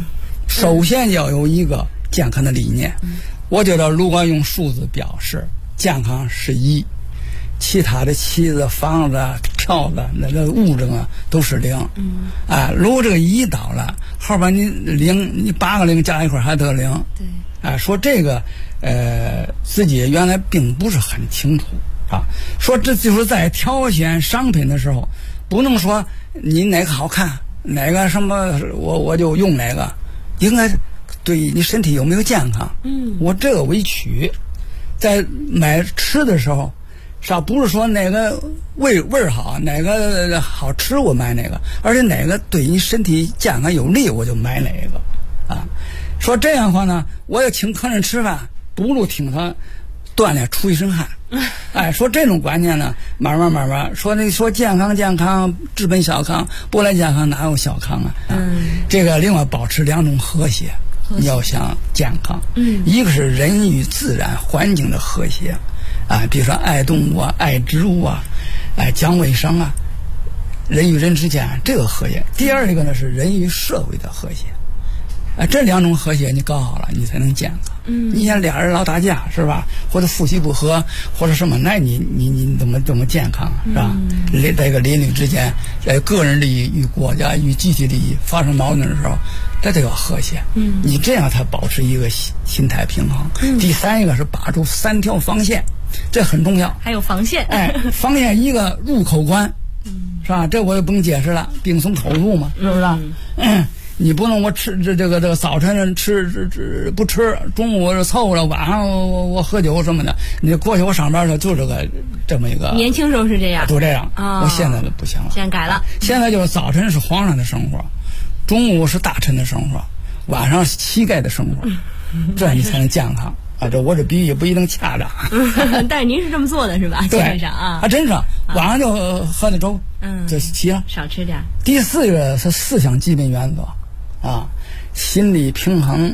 首先要有一个健康的理念。我觉得如果用数字表示，健康是1，其他的妻子、房子、票子、那个物证啊都是0。如果这个1到了，后边你8个0加一块还得0。对。说这个自己原来并不是很清楚啊。说这就是在挑选商品的时候，不能说你哪个好看，哪个什么我就用哪个，应该对你身体有没有健康。我这个为取。在买吃的时候，是吧？不是说哪个味儿好，哪个好吃我买哪个，而且哪个对你身体健康有利我就买哪个啊。说这样的话呢，我要请客人吃饭，不如听他锻炼出一身汗。说这种观念呢，慢慢说那说健康，治本小康，不来健康哪有小康啊？这个另外保持2种和谐。你要想健康，一个是人与自然环境的和谐，比如说爱动物啊，爱植物啊，讲卫生啊，人与人之间这个和谐。第二一个呢是人与社会的和谐，这2种和谐你搞好了，你才能健康。你像俩人老打架是吧？或者夫妻不和，或者什么，那你怎么健康是吧？这个邻里之间，个人利益与国家与集体利益发生矛盾的时候，这都要和谐。你这样才保持一个心态平衡。第三一个是把住3条防线，这很重要。 还有防线。 防线一个入口关，是吧？这我也不用解释了，病从口入嘛，是不是？你不能我吃这个早晨吃不吃，中午我凑合了，晚上我喝酒什么的。你过去我上班的时候就这么一个。 年轻时候是这样， 就这样。我现在就不行了， 现在改了。 现在就是早晨是皇上的生活，中午是大臣的生活，晚上是乞丐的生活，这你才能健康。这我这比喻不一定恰当。 但是您是这么做的是吧？基本上啊。 真是晚上就喝点粥，就起了， 少吃点。第 4个是4项基本原则。心理平衡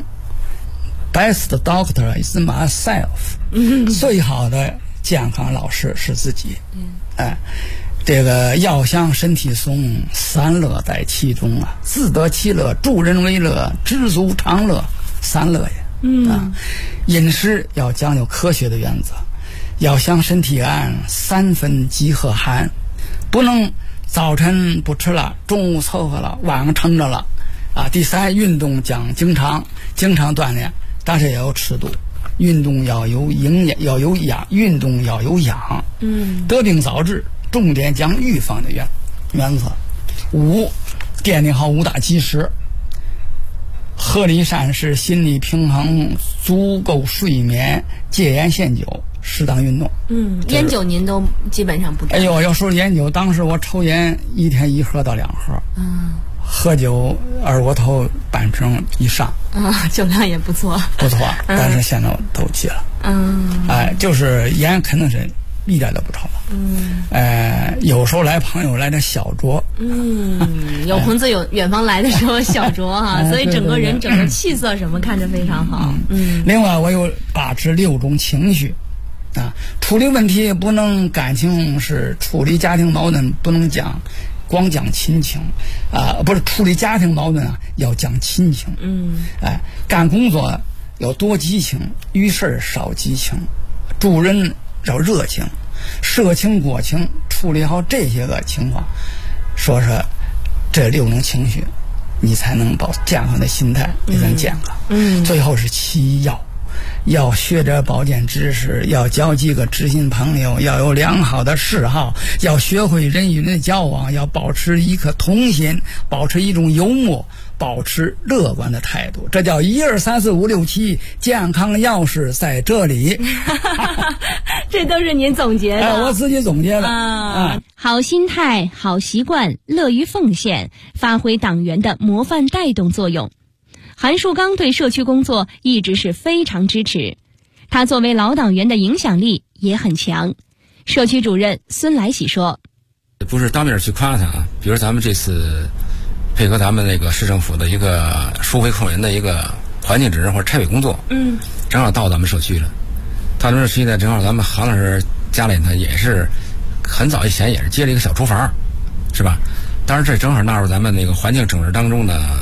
，best doctor is myself。最好的健康老师是自己。这个要想身体松，3乐在其中啊，自得其乐，助人为乐，知足常乐，3乐也。饮食要讲究科学的原则，要想身体安，3分饥和寒，不能早晨不吃了，中午凑合了，晚上撑着了。第3，运动讲经常锻炼，但是也要尺度。运动要有营养，要有养；运动要有养。得病早治，重点讲预防的原则。5，奠定好5大基石：合理膳食、心理平衡、足够睡眠、戒烟限酒、适当运动。 烟酒您都基本上不沾。 要说烟酒，当时我抽烟1天1盒到2盒。喝酒二锅头半瓶以上。 酒量也不错。 不错，但是现在都戒了。就是烟肯定是一点都不抽了。有时候来朋友来点小酌。 有朋自有远方来的时候小酌哈，所以整个人整个气色什么看着非常好。 另外我有把持6种情绪。处理问题不能感情是处理家庭矛盾不能光讲亲情，不是处理家庭矛盾要讲亲情。干工作要多激情，遇事少激情，助人要热情，社情国情，处理好这些个情况，说是这6种情绪，你才能保健康的心态，你才能健康。最后是7要学点保健知识，要交几个知心朋友，要有良好的嗜好，要学会人与人的交往，要保持一颗童心，保持一种幽默，保持乐观的态度。这叫1、2、3、4、5、6、7，健康钥匙在这里。 这都是您总结的。 我自己总结的。 好心态、好习惯、乐于奉献，发挥党员的模范带动作用。韩树刚对社区工作一直是非常支持，他作为老党员的影响力也很强。社区主任孙来喜说：“ 不是当面去夸他啊，比如咱们这次配合咱们那个市政府的一个收回扣人的一个环境指认或者拆违工作，正好到咱们社区了。到咱们社区呢，正好咱们韩老师家里呢也是很早以前也是接了一个小厨房，是吧？当然这正好纳入咱们那个环境整治当中的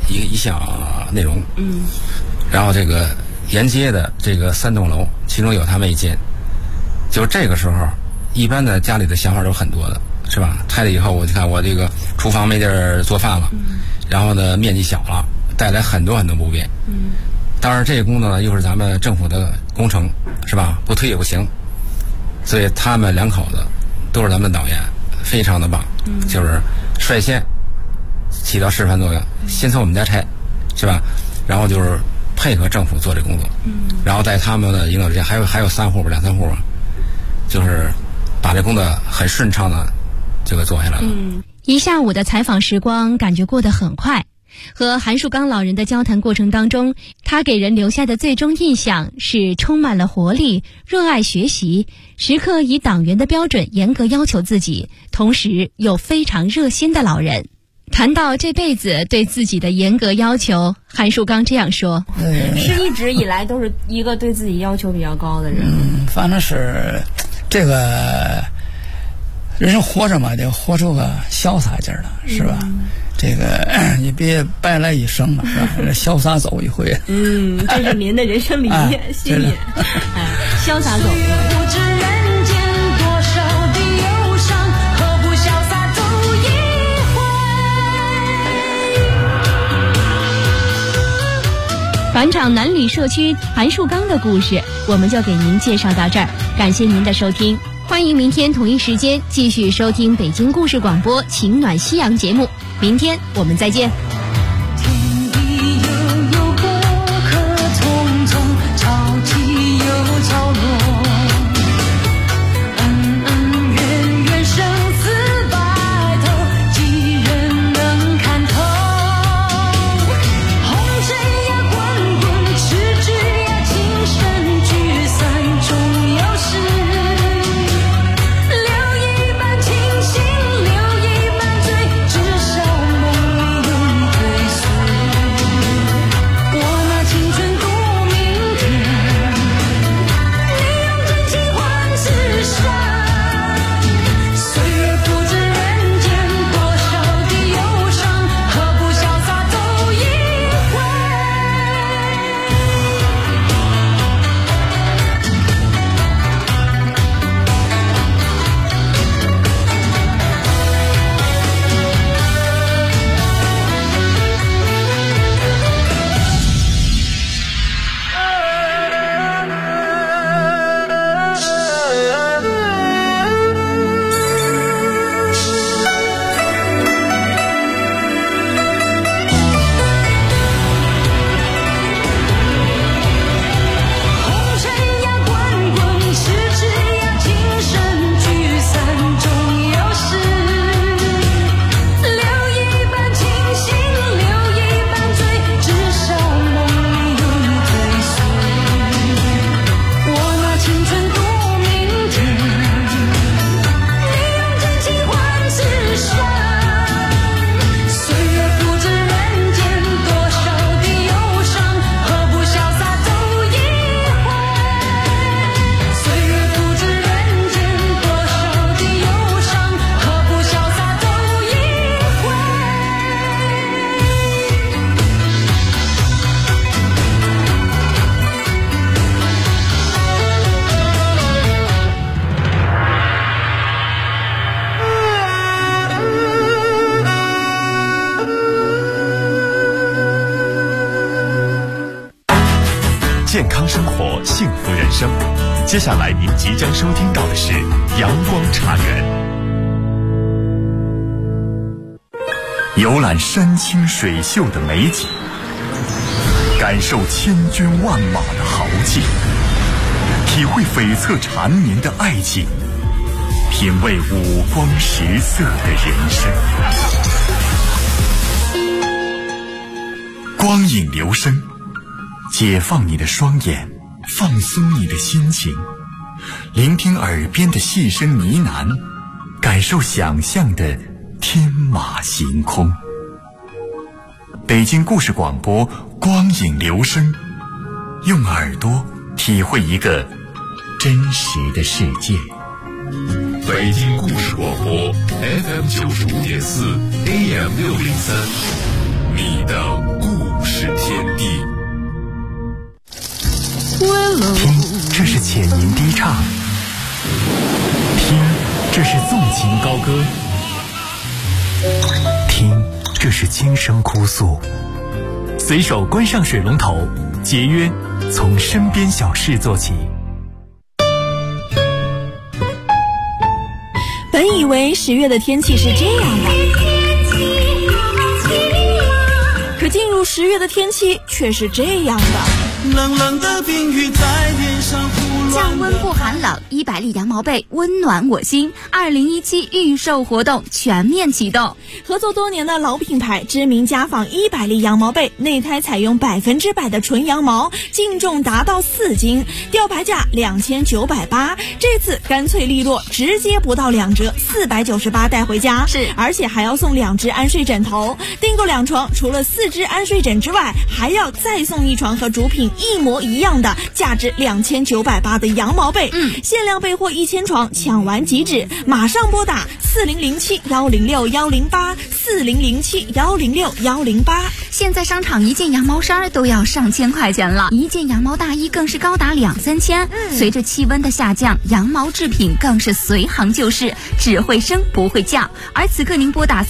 一项内容。然后这个沿街的这个3栋楼，其中有他们一间。就这个时候，一般的家里的想法都很多的，是吧？拆了以后，我就看我这个厨房没地儿做饭了，然后呢面积小了，带来很多很多不便。当然这个工作呢又是咱们政府的工程，是吧？不推也不行。所以他们2口子都是咱们导员，非常的棒，就是率先起到示范作用，先从我们家拆，是吧？然后就是配合政府做这工作，然后在他们的引导之下，还有3户吧，2、3户吧，就是把这工作很顺畅的这个做下来了。 一下午的采访时光感觉过得很快。和韩树刚老人的交谈过程当中，他给人留下的最终印象是充满了活力、热爱学习，时刻以党员的标准严格要求自己，同时又非常热心的老人。谈到这辈子对自己的严格要求，韩树刚这样说： 是一直以来都是一个对自己要求比较高的人。 反正是这个人活着嘛，得活出个潇洒劲儿来，是吧？这个你别白来一生了，是吧？潇洒走一回。 这是您的人生理念、信念。潇洒走一回。不知人间多少的忧伤，何不潇洒走一回？返场南里社区韩树刚的故事，我们就给您介绍到这儿，感谢您的收听。欢迎明天同一时间继续收听北京故事广播情暖夕阳节目，明天我们再见。 天地悠悠，过客匆匆，潮起又潮落，恩恩怨怨，生死白头，几人能看透？红尘呀滚滚，痴痴呀情深，聚散终有时。 健康生活，幸福人生。接下来您即将收听到的是阳光茶园，游览山清水秀的美景，感受千军万马的豪气，体会悱恻缠绵的爱情，品味五光十色的人生。光影留声，解放你的双眼，放松你的心情，聆听耳边的细声呢喃，感受想象的天马行空。北京故事广播，光影留声，用耳朵体会一个真实的世界。 北京故事广播 FM 95.4 AM 603， 你的故事天地。 听，这是浅吟低唱；听，这是纵情高歌；听，这是轻声哭诉。随手关上水龙头，节约从身边小事做起。 本以为10月的天气是这样的，可进入10月的天气却是这样的。 冷冷的冰雨在脸上胡乱降温不寒冷，100粒羊毛被温暖我心。2017预售活动全面启动， 合作多年的老品牌知名家纺100粒羊毛被，内胎采用100%的纯羊毛，净重达到4斤，吊牌价2980，这次干脆利落，直接不到2折，498带回家。 是， 而且还要送2只安睡枕头，订购2床，除了4只安睡枕之外，还要再送1床和主品一模一样的价值2980的羊毛被。限量备货1000床，抢完即止，马上拨打4007-106-108，4007-106-108。 现在商场一件羊毛衫都要上千块钱了，一件羊毛大衣更是高达2-3千。随着气温的下降，羊毛制品更是随行就市，只会升不会降。而此刻您拨打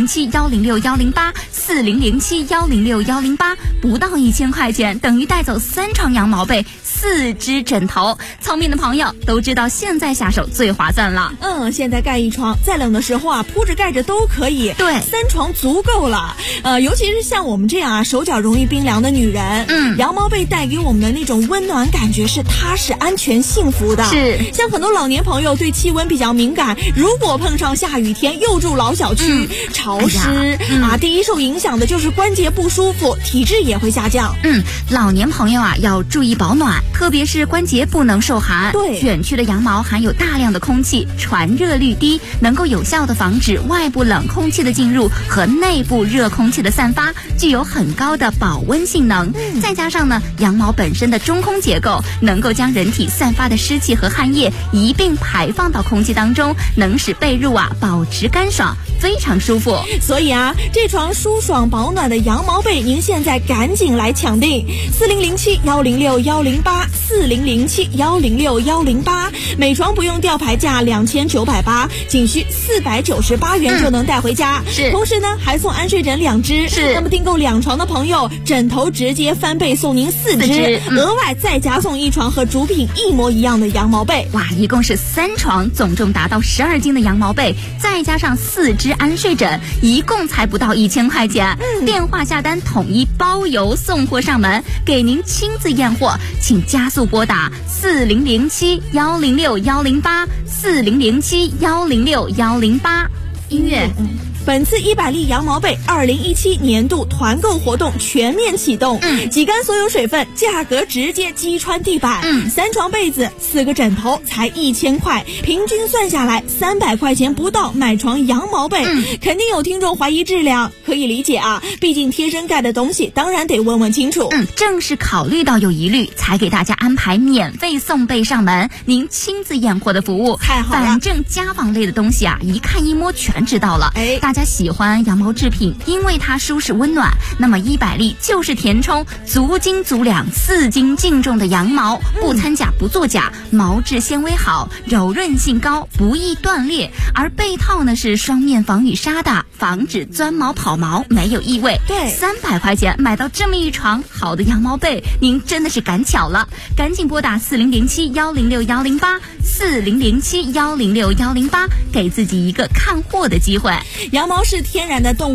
4007-106-108，4007-106-108，不到1000块钱，等于带走3床羊毛被，4只枕头。聪明的朋友都知道现在下手最划算了。 现在盖1床，再冷的时候啊，铺着盖着都可以。 对 ，3床足够了。尤其是像我们这样啊，手脚容易冰凉的女人，羊毛被带给我们的那种温暖感觉是踏实、安全、幸福的。 是， 像很多老年朋友对气温比较敏感，如果碰上下雨天，又住老小区，潮湿第一受影响的就是关节不舒服，体质也会下降。 老年朋友啊，要注意保暖，特别是关节不能受寒。 对， 卷曲的羊毛含有大量的空气，传热率低，能够有效的防止外部冷空气的进入和内部热空气的散发，具有很高的保温性能。再加上呢，羊毛本身的中空结构，能够将人体散发的湿气和汗液一并排放到空气当中，能使被褥啊保持干爽，非常舒服。 所以啊，这床舒爽保暖的羊毛被，您现在赶紧来抢订，4007-106-108，4007-106-108，每床不用吊牌价2980，仅需498元就能带回家。 是， 同时呢，还送安睡枕2只。 是， 那么订购2床的朋友，枕头直接翻倍送您4只，额外再加送1床和主品一模一样的羊毛被。 哇，一共是3床，总重达到12斤的羊毛被，再加上4只安睡枕，一共才不到1000块钱。电话下单统一包邮送货上门，给您亲自验货，请加速拨打4007-106-108，4007-106-108。音乐。 本次100粒羊毛被2017年度团购活动全面启动，挤干所有水分，价格直接击穿地板。3床被子4个枕头才1000块，平均算下来300块钱不到买床羊毛被。肯定有听众怀疑质量，可以理解啊，毕竟贴身盖的东西当然得问问清楚。 正是考虑到有疑虑，才给大家安排免费送被上门，您亲自验货的服务。 太好了， 反正家纺类的东西啊，一看一摸全知道了。大家喜欢羊毛制品，因为它舒适温暖，那么100粒就是填充足斤足两4斤净重的羊毛，不掺假不作假，毛质纤维好，柔韧性高，不易断裂。而被套呢是双面防雨纱的，防止钻毛跑毛，没有异味。 对 ，300块钱买到这么一床好的羊毛被，您真的是赶巧了，赶紧拨打4007-106-108，4007-106-108，给自己一个看货的机会。 羊毛是天然的动物